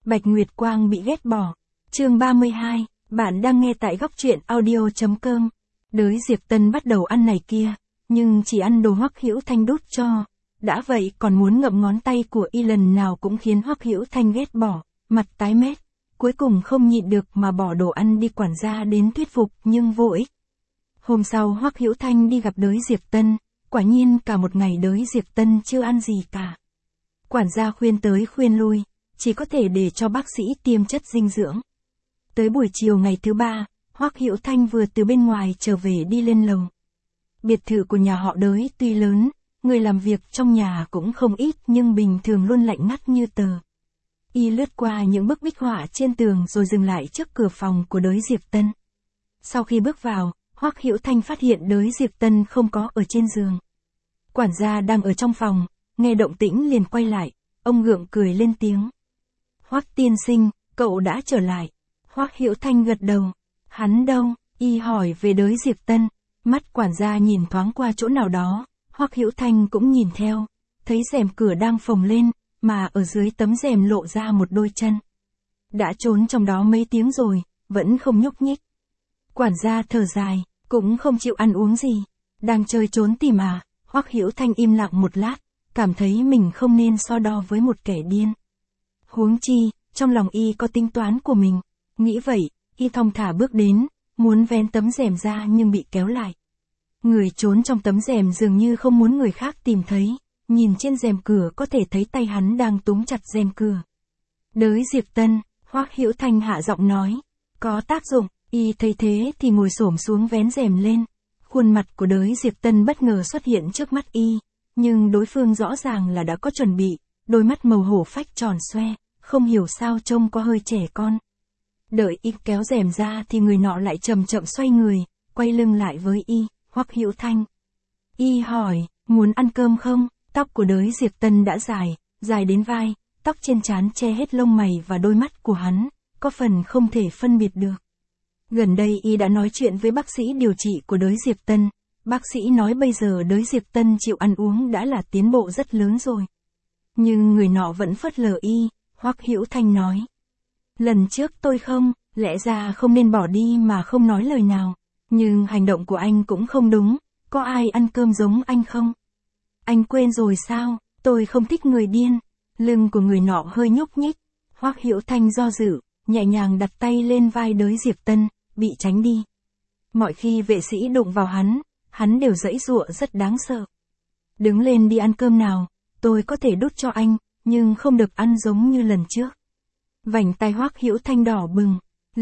Bạch Nguyệt Quang bị ghét bỏ. Chương 32, bạn đang nghe tại góc truyện audio.com. Đới Diệp Tân bắt đầu ăn này kia, nhưng chỉ ăn đồ Hoắc Hữu Thanh đút cho. Đã vậy còn muốn ngậm ngón tay của y lần nào cũng khiến Hoắc Hữu Thanh ghét bỏ, mặt tái mét. Cuối cùng không nhịn được mà bỏ đồ ăn đi quản gia đến thuyết phục nhưng vô ích. Hôm sau Hoắc Hữu Thanh đi gặp Đới Diệp Tân, quả nhiên cả một ngày Đới Diệp Tân chưa ăn gì cả. Quản gia khuyên tới khuyên lui, chỉ có thể để cho bác sĩ tiêm chất dinh dưỡng. Tới buổi chiều ngày thứ ba, Hoắc Hữu Thanh vừa từ bên ngoài trở về đi lên lầu. Biệt thự của nhà họ Đới tuy lớn, người làm việc trong nhà cũng không ít nhưng bình thường luôn lạnh ngắt như tờ. Y lướt qua những bức bích họa trên tường rồi dừng lại trước cửa phòng của Đới Diệp Tân. Sau khi bước vào, Hoắc Hữu Thanh phát hiện Đới Diệp Tân không có ở trên giường. Quản gia đang ở trong phòng, nghe động tĩnh liền quay lại, ông gượng cười lên tiếng. Hoắc tiên sinh, cậu đã trở lại. Hoắc Hữu Thanh gật đầu. Hắn đâu? Y hỏi về Đới Diệp Tân. Mắt quản gia nhìn thoáng qua chỗ nào đó, Hoắc Hữu Thanh cũng nhìn theo, thấy rèm cửa đang phồng lên, mà ở dưới tấm rèm lộ ra một đôi chân. Đã trốn trong đó mấy tiếng rồi, vẫn không nhúc nhích. Quản gia thở dài, cũng không chịu ăn uống gì, đang chơi trốn tìm à. Hoắc Hữu Thanh im lặng một lát, cảm thấy mình không nên so đo với một kẻ điên. Huống chi, trong lòng y có tính toán của mình, nghĩ vậy, y thong thả bước đến, muốn vén tấm rèm ra nhưng bị kéo lại. Người trốn trong tấm rèm dường như không muốn người khác tìm thấy, nhìn trên rèm cửa có thể thấy tay hắn đang túm chặt rèm cửa. Đới Diệp Tân, Hoắc Hữu Thanh hạ giọng nói, có tác dụng. Y thấy thế thì ngồi xổm xuống vén rèm lên. Khuôn mặt của Đới Diệp Tân bất ngờ xuất hiện trước mắt y, nhưng đối phương rõ ràng là đã có chuẩn bị, đôi mắt màu hổ phách tròn xoe, không hiểu sao trông có hơi trẻ con. Đợi y kéo rèm ra thì người nọ lại chậm chậm xoay người, quay lưng lại với y. Hoắc Hữu Thanh. Y hỏi, muốn ăn cơm không? Tóc của Đới Diệp Tân đã dài đến vai, tóc trên trán che hết lông mày và đôi mắt của hắn, có phần không thể phân biệt được. Gần đây y đã nói chuyện với bác sĩ điều trị của Đới Diệp Tân, bác sĩ nói bây giờ Đới Diệp Tân chịu ăn uống đã là tiến bộ rất lớn rồi. Nhưng người nọ vẫn phớt lờ y. Hoắc Hữu Thanh nói. Lần trước tôi lẽ ra không nên bỏ đi mà không nói lời nào, nhưng hành động của anh cũng không đúng, có ai ăn cơm giống anh không? Anh quên rồi sao, tôi không thích người điên. Lưng của người nọ hơi nhúc nhích, Hoắc Hữu Thanh do dự, nhẹ nhàng đặt tay lên vai Đới Diệp Tân, bị tránh đi. Mọi khi vệ sĩ đụng vào hắn đều giãy giụa rất đáng sợ. Đứng lên đi ăn cơm nào, tôi có thể đút cho anh, nhưng không được ăn giống như lần trước. Vành tai Hoắc Hữu Thanh đỏ bừng,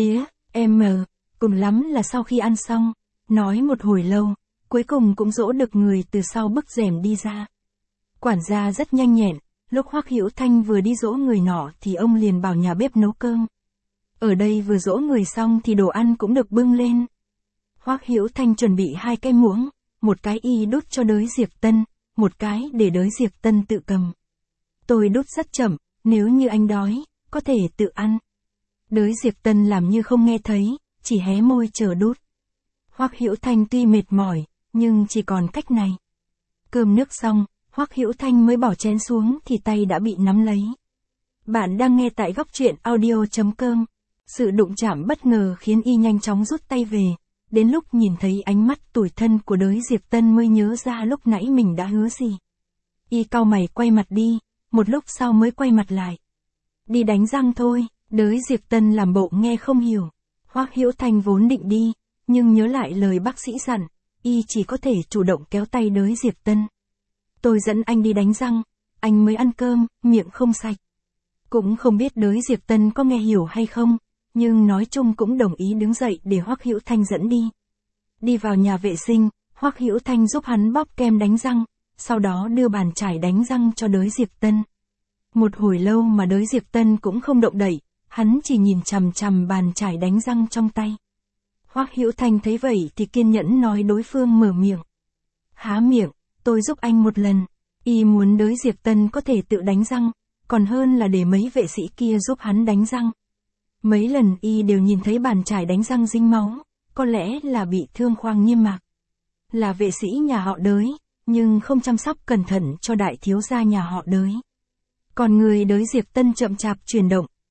cùng lắm là sau khi ăn xong, nói một hồi lâu, cuối cùng cũng dỗ được người từ sau bức rèm đi ra. Quản gia rất nhanh nhẹn, lúc Hoắc Hữu Thanh vừa đi dỗ người nọ thì ông liền bảo nhà bếp nấu cơm. Ở đây vừa dỗ người xong thì đồ ăn cũng được bưng lên. Hoắc Hữu Thanh chuẩn bị 2 cái muỗng, một cái y đút cho Đới Diệp Tân, một cái để Đới Diệp Tân tự cầm. Tôi đút rất chậm, nếu như anh đói, có thể tự ăn. Đới Diệp Tân làm như không nghe thấy, chỉ hé môi chờ đút. Hoắc Hữu Thanh tuy mệt mỏi, nhưng chỉ còn cách này. Cơm nước xong, Hoắc Hữu Thanh mới bỏ chén xuống thì tay đã bị nắm lấy. Bạn đang nghe tại góc truyện audio.com. Sự đụng chạm bất ngờ khiến y nhanh chóng rút tay về. Đến lúc nhìn thấy ánh mắt tủi thân của Đới Diệp Tân mới nhớ ra lúc nãy mình đã hứa gì. Y cau mày quay mặt đi, một lúc sau mới quay mặt lại. Đi đánh răng thôi. Đới Diệp Tân làm bộ nghe không hiểu. Hoắc Hữu Thanh vốn định đi, nhưng nhớ lại lời bác sĩ dặn, y chỉ có thể chủ động kéo tay Đới Diệp Tân. Tôi dẫn anh đi đánh răng, anh mới ăn cơm, miệng không sạch. Cũng không biết Đới Diệp Tân có nghe hiểu hay không, nhưng nói chung cũng đồng ý đứng dậy để Hoắc Hữu Thanh dẫn đi. Đi vào nhà vệ sinh, Hoắc Hữu Thanh giúp hắn bóp kem đánh răng, sau đó đưa bàn chải đánh răng cho Đới Diệp Tân. Một hồi lâu mà Đới Diệp Tân cũng không động đậy, hắn chỉ nhìn chằm chằm bàn chải đánh răng trong tay. Hoắc Hữu Thanh thấy vậy thì kiên nhẫn nói đối phương mở miệng. Há miệng, tôi giúp anh một lần. Y muốn Đới Diệp Tân có thể tự đánh răng, còn hơn là để mấy vệ sĩ kia giúp hắn đánh răng. Mấy lần y đều nhìn thấy bàn chải đánh răng dính máu, có lẽ là bị thương khoang niêm mạc. Là vệ sĩ nhà họ Đới, nhưng không chăm sóc cẩn thận cho đại thiếu gia nhà họ Đới. Còn người Đới Diệp Tân chậm chạp chuyển động,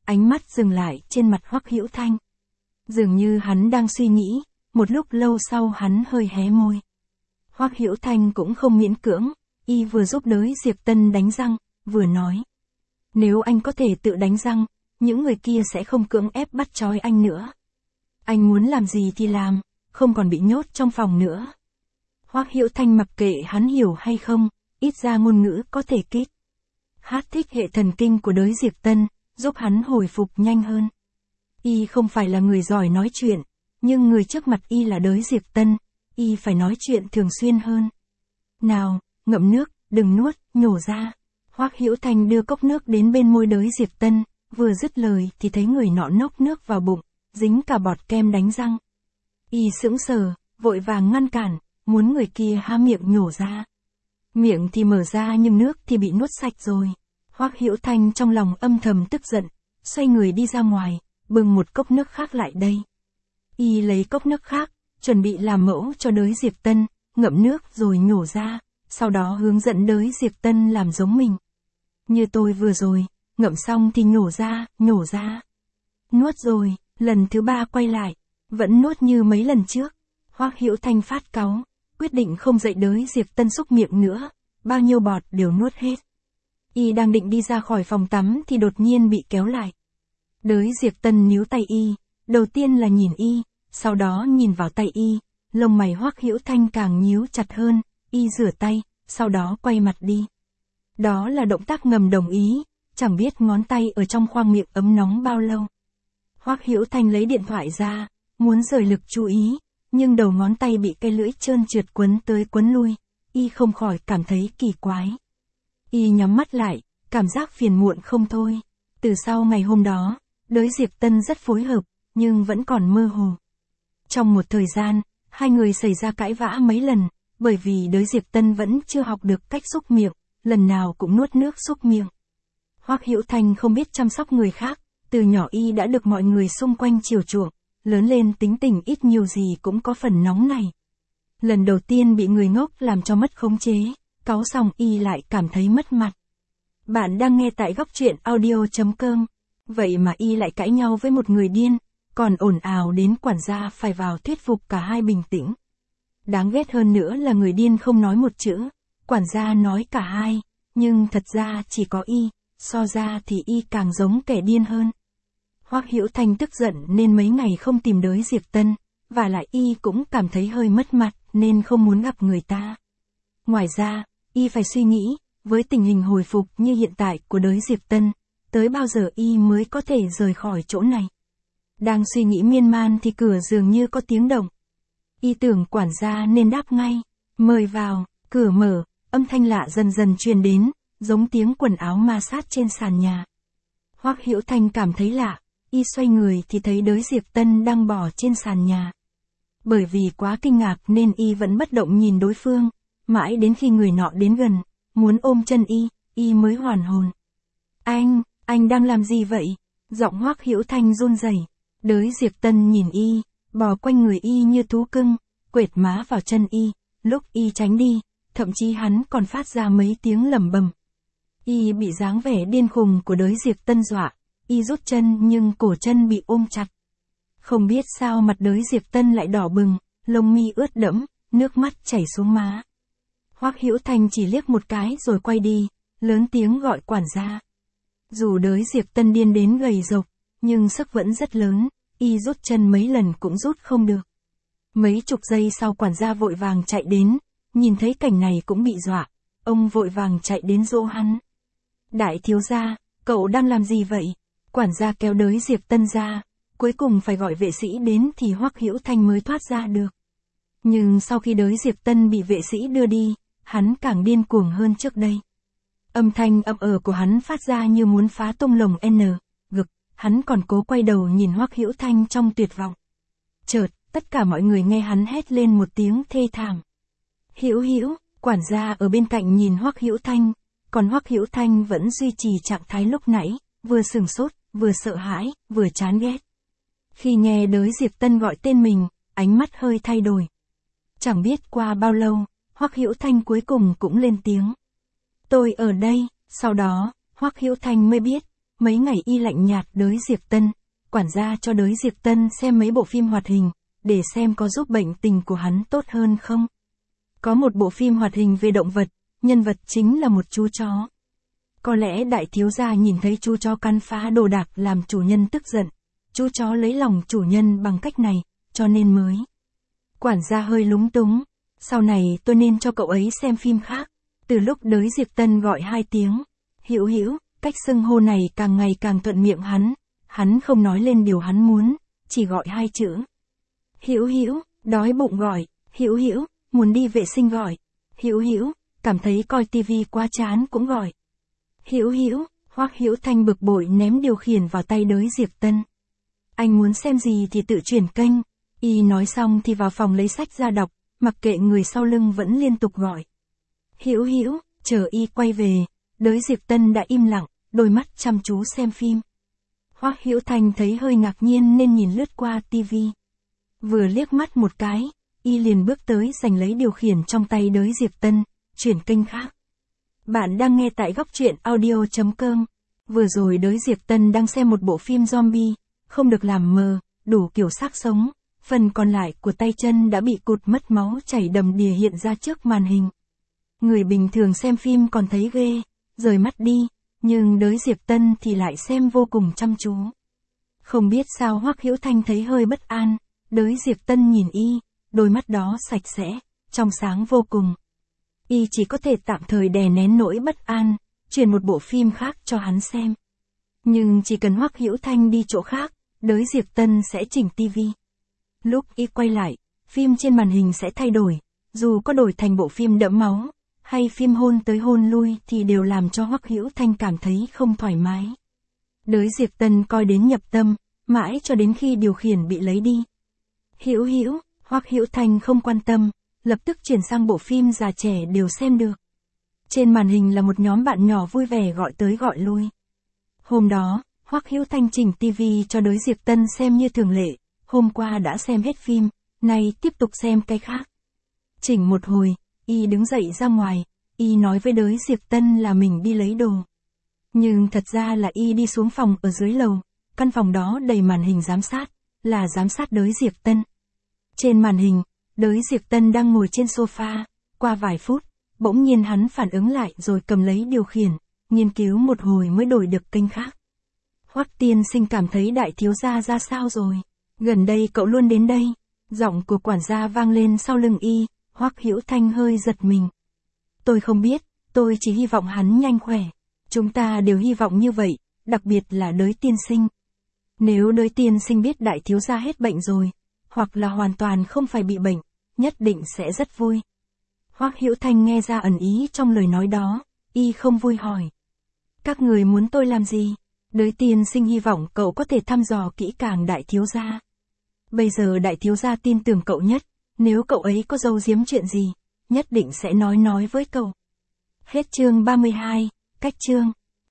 ánh mắt dừng lại trên mặt Hoắc Hữu Thanh. Dường như hắn đang suy nghĩ, một lúc lâu sau hắn hơi hé môi. Hoắc Hữu Thanh cũng không miễn cưỡng, y vừa giúp đới Diệp Tân đánh răng, vừa nói. Nếu anh có thể tự đánh răng, những người kia sẽ không cưỡng ép bắt trói anh nữa. Anh muốn làm gì thì làm, không còn bị nhốt trong phòng nữa. Hoắc Hữu Thanh mặc kệ hắn hiểu hay không, ít ra ngôn ngữ có thể kích thích hệ thần kinh của đới Diệp Tân, giúp hắn hồi phục nhanh hơn. Y không phải là người giỏi nói chuyện, nhưng người trước mặt y là đới Diệp Tân, y phải nói chuyện thường xuyên hơn. Nào, ngậm nước, đừng nuốt, nhổ ra. Hoắc Hữu Thanh đưa cốc nước đến bên môi đới Diệp Tân, vừa dứt lời thì thấy người nọ nốc nước vào bụng, dính cả bọt kem đánh răng. Y sững sờ, vội vàng ngăn cản, muốn người kia há miệng nhổ ra. Miệng thì mở ra nhưng nước thì bị nuốt sạch rồi. Hoắc Hữu Thanh trong lòng âm thầm tức giận, xoay người đi ra ngoài, bưng một cốc nước khác lại đây. Y lấy cốc nước khác, chuẩn bị làm mẫu cho đới Diệp Tân, ngậm nước rồi nhổ ra, sau đó hướng dẫn đới Diệp Tân làm giống mình. Như tôi vừa rồi, ngậm xong thì nhổ ra. Nuốt rồi, lần thứ 3 quay lại, vẫn nuốt như mấy lần trước. Hoắc Hữu Thanh phát cáu, quyết định không dạy đới Diệp Tân xúc miệng nữa, bao nhiêu bọt đều nuốt hết. Y đang định đi ra khỏi phòng tắm thì đột nhiên bị kéo lại. Đới Diệp Tân níu tay y, đầu tiên là nhìn y, sau đó nhìn vào tay y, lông mày Hoắc Hữu Thanh càng nhíu chặt hơn, y rửa tay, sau đó quay mặt đi. Đó là động tác ngầm đồng ý, chẳng biết ngón tay ở trong khoang miệng ấm nóng bao lâu. Hoắc Hữu Thanh lấy điện thoại ra, muốn rời lực chú ý, nhưng đầu ngón tay bị cây lưỡi trơn trượt quấn tới quấn lui, y không khỏi cảm thấy kỳ quái. Y nhắm mắt lại, cảm giác phiền muộn không thôi. Từ sau ngày hôm đó, đới Diệp Tân rất phối hợp, nhưng vẫn còn mơ hồ. Trong một thời gian, hai người xảy ra cãi vã mấy lần, bởi vì đới Diệp Tân vẫn chưa học được cách xúc miệng, lần nào cũng nuốt nước xúc miệng. Hoắc Hữu Thanh không biết chăm sóc người khác, từ nhỏ y đã được mọi người xung quanh chiều chuộng, lớn lên tính tình ít nhiều gì cũng có phần nóng này. Lần đầu tiên bị người ngốc làm cho mất khống chế, cáu xong y lại cảm thấy mất mặt. Bạn đang nghe tại góc truyện audio.com. Vậy mà y lại cãi nhau với một người điên, còn ồn ào đến quản gia phải vào thuyết phục cả hai bình tĩnh. Đáng ghét hơn nữa là người điên không nói một chữ, quản gia nói cả hai, nhưng thật ra chỉ có y, so ra thì y càng giống kẻ điên hơn. Hoắc Hữu Thanh tức giận nên mấy ngày không tìm đới Diệp Tân, và lại y cũng cảm thấy hơi mất mặt nên không muốn gặp người ta. Ngoài ra, y phải suy nghĩ, với tình hình hồi phục như hiện tại của đới Diệp Tân, tới bao giờ y mới có thể rời khỏi chỗ này. Đang suy nghĩ miên man thì cửa dường như có tiếng động. Y tưởng quản gia nên đáp ngay, mời vào, cửa mở, âm thanh lạ dần dần truyền đến, giống tiếng quần áo ma sát trên sàn nhà. Hoắc Hữu Thanh cảm thấy lạ, y xoay người thì thấy đới Diệp Tân đang bò trên sàn nhà. Bởi vì quá kinh ngạc nên y vẫn bất động nhìn đối phương, mãi đến khi người nọ đến gần, muốn ôm chân y mới hoàn hồn. Anh đang làm gì vậy? Giọng Hoắc Hữu Thanh run rẩy. Đới Diệp Tân nhìn y, bò quanh người y như thú cưng, quệt má vào chân y, lúc y tránh đi, thậm chí hắn còn phát ra mấy tiếng lẩm bẩm. Y bị dáng vẻ điên khùng của đới Diệp Tân dọa, y rút chân nhưng cổ chân bị ôm chặt. Không biết sao mặt đới Diệp Tân lại đỏ bừng, lông mi ướt đẫm, nước mắt chảy xuống má. Hoắc Hữu Thanh chỉ liếc một cái rồi quay đi, lớn tiếng gọi quản gia. Dù đới Diệp Tân điên đến gầy rộc, nhưng sức vẫn rất lớn, y rút chân mấy lần cũng rút không được. Mấy chục giây sau quản gia vội vàng chạy đến, nhìn thấy cảnh này cũng bị dọa, ông vội vàng chạy đến dỗ hắn. Đại thiếu gia, cậu đang làm gì vậy? Quản gia kéo đới Diệp Tân ra, cuối cùng phải gọi vệ sĩ đến thì Hoắc Hữu Thanh mới thoát ra được. Nhưng sau khi đới Diệp Tân bị vệ sĩ đưa đi, hắn càng điên cuồng hơn trước đây. Âm thanh ậm của hắn phát ra như muốn phá tung lồng gực, hắn còn cố quay đầu nhìn Hoắc Hữu Thanh trong tuyệt vọng. Chợt, tất cả mọi người nghe hắn hét lên một tiếng thê thảm. Hữu, quản gia ở bên cạnh nhìn Hoắc Hữu Thanh, còn Hoắc Hữu Thanh vẫn duy trì trạng thái lúc nãy, vừa sửng sốt, vừa sợ hãi, vừa chán ghét. Khi nghe đới Diệp Tân gọi tên mình, ánh mắt hơi thay đổi. Chẳng biết qua bao lâu, Hoắc Hữu Thanh cuối cùng cũng lên tiếng. Tôi ở đây, sau đó, Hoắc Hữu Thanh mới biết, Mấy ngày y lạnh nhạt đới Diệp Tân, quản gia cho đới Diệp Tân xem mấy bộ phim hoạt hình, để xem có giúp bệnh tình của hắn tốt hơn không. Có một bộ phim hoạt hình về động vật, nhân vật chính là một chú chó. Có lẽ đại thiếu gia nhìn thấy chú chó cắn phá đồ đạc làm chủ nhân tức giận. Chú chó lấy lòng chủ nhân bằng cách này, cho nên mới. Quản gia hơi lúng túng. Sau này tôi nên cho cậu ấy xem phim khác. Từ lúc đới Diệp Tân gọi 2 tiếng. Hữu Hữu, cách xưng hô này càng ngày càng thuận miệng hắn. Hắn không nói lên điều hắn muốn, chỉ gọi 2 chữ. Hữu Hữu, đói bụng gọi. Hữu Hữu, muốn đi vệ sinh gọi. Hữu Hữu, cảm thấy coi tivi quá chán cũng gọi. Hữu Hữu, Hoắc Hữu Thanh bực bội ném điều khiển vào tay đới Diệp Tân. Anh muốn xem gì thì tự chuyển kênh. Y nói xong thì vào phòng lấy sách ra đọc, mặc kệ người sau lưng vẫn liên tục gọi. Hữu Hữu, chờ Y quay về, đới Diệp Tân đã im lặng, đôi mắt chăm chú xem phim. Hoắc Hữu Thanh thấy hơi ngạc nhiên nên nhìn lướt qua tivi. Vừa liếc mắt một cái, Y liền bước tới giành lấy điều khiển trong tay đới Diệp Tân, chuyển kênh khác. Bạn đang nghe tại góc truyện audio.com. Vừa rồi đới Diệp Tân đang xem một bộ phim zombie, không được làm mờ, đủ kiểu xác sống. Phần còn lại của tay chân đã bị cụt mất máu chảy đầm đìa hiện ra trước màn hình. Người bình thường xem phim còn thấy ghê, rời mắt đi, nhưng đới Diệp Tân thì lại xem vô cùng chăm chú. Không biết sao Hoắc Hữu Thanh thấy hơi bất an, đới Diệp Tân nhìn Y, đôi mắt đó sạch sẽ, trong sáng vô cùng. Y chỉ có thể tạm thời đè nén nỗi bất an, chuyển một bộ phim khác cho hắn xem. Nhưng chỉ cần Hoắc Hữu Thanh đi chỗ khác, đới Diệp Tân sẽ chỉnh tivi. Lúc Y quay lại, phim trên màn hình sẽ thay đổi, dù có đổi thành bộ phim đẫm máu, hay phim hôn tới hôn lui thì đều làm cho Hoắc Hữu Thanh cảm thấy không thoải mái. Đới Diệp Tân coi đến nhập tâm, mãi cho đến khi điều khiển bị lấy đi. Hữu Hữu, Hoắc Hữu Thanh không quan tâm, lập tức chuyển sang bộ phim già trẻ đều xem được. Trên màn hình là một nhóm bạn nhỏ vui vẻ gọi tới gọi lui. Hôm đó, Hoắc Hữu Thanh chỉnh tivi cho đới Diệp Tân xem như thường lệ. Hôm qua đã xem hết phim, nay tiếp tục xem cái khác. Chỉnh một hồi, Y đứng dậy ra ngoài, Y nói với đới Diệp Tân là mình đi lấy đồ. Nhưng thật ra là Y đi xuống phòng ở dưới lầu, căn phòng đó đầy màn hình giám sát, là giám sát đới Diệp Tân. Trên màn hình, đới Diệp Tân đang ngồi trên sofa, qua vài phút, bỗng nhiên hắn phản ứng lại rồi cầm lấy điều khiển, nghiên cứu một hồi mới đổi được kênh khác. Hoắc tiên sinh cảm thấy đại thiếu gia ra sao rồi? Gần đây cậu luôn đến đây. Giọng của quản gia vang lên sau lưng Y, Hoắc Hữu Thanh hơi giật mình. Tôi không biết, tôi chỉ hy vọng hắn nhanh khỏe. Chúng ta đều hy vọng như vậy, đặc biệt là đới tiên sinh. Nếu đới tiên sinh biết đại thiếu gia hết bệnh rồi, hoặc là hoàn toàn không phải bị bệnh, nhất định sẽ rất vui. Hoắc Hữu Thanh nghe ra ẩn ý trong lời nói đó, Y không vui hỏi. Các người muốn tôi làm gì? Đới tiên sinh hy vọng cậu có thể thăm dò kỹ càng đại thiếu gia. Bây giờ đại thiếu gia tin tưởng cậu nhất, nếu cậu ấy có giấu giếm chuyện gì, nhất định sẽ nói với cậu. Hết chương 32, cách chương.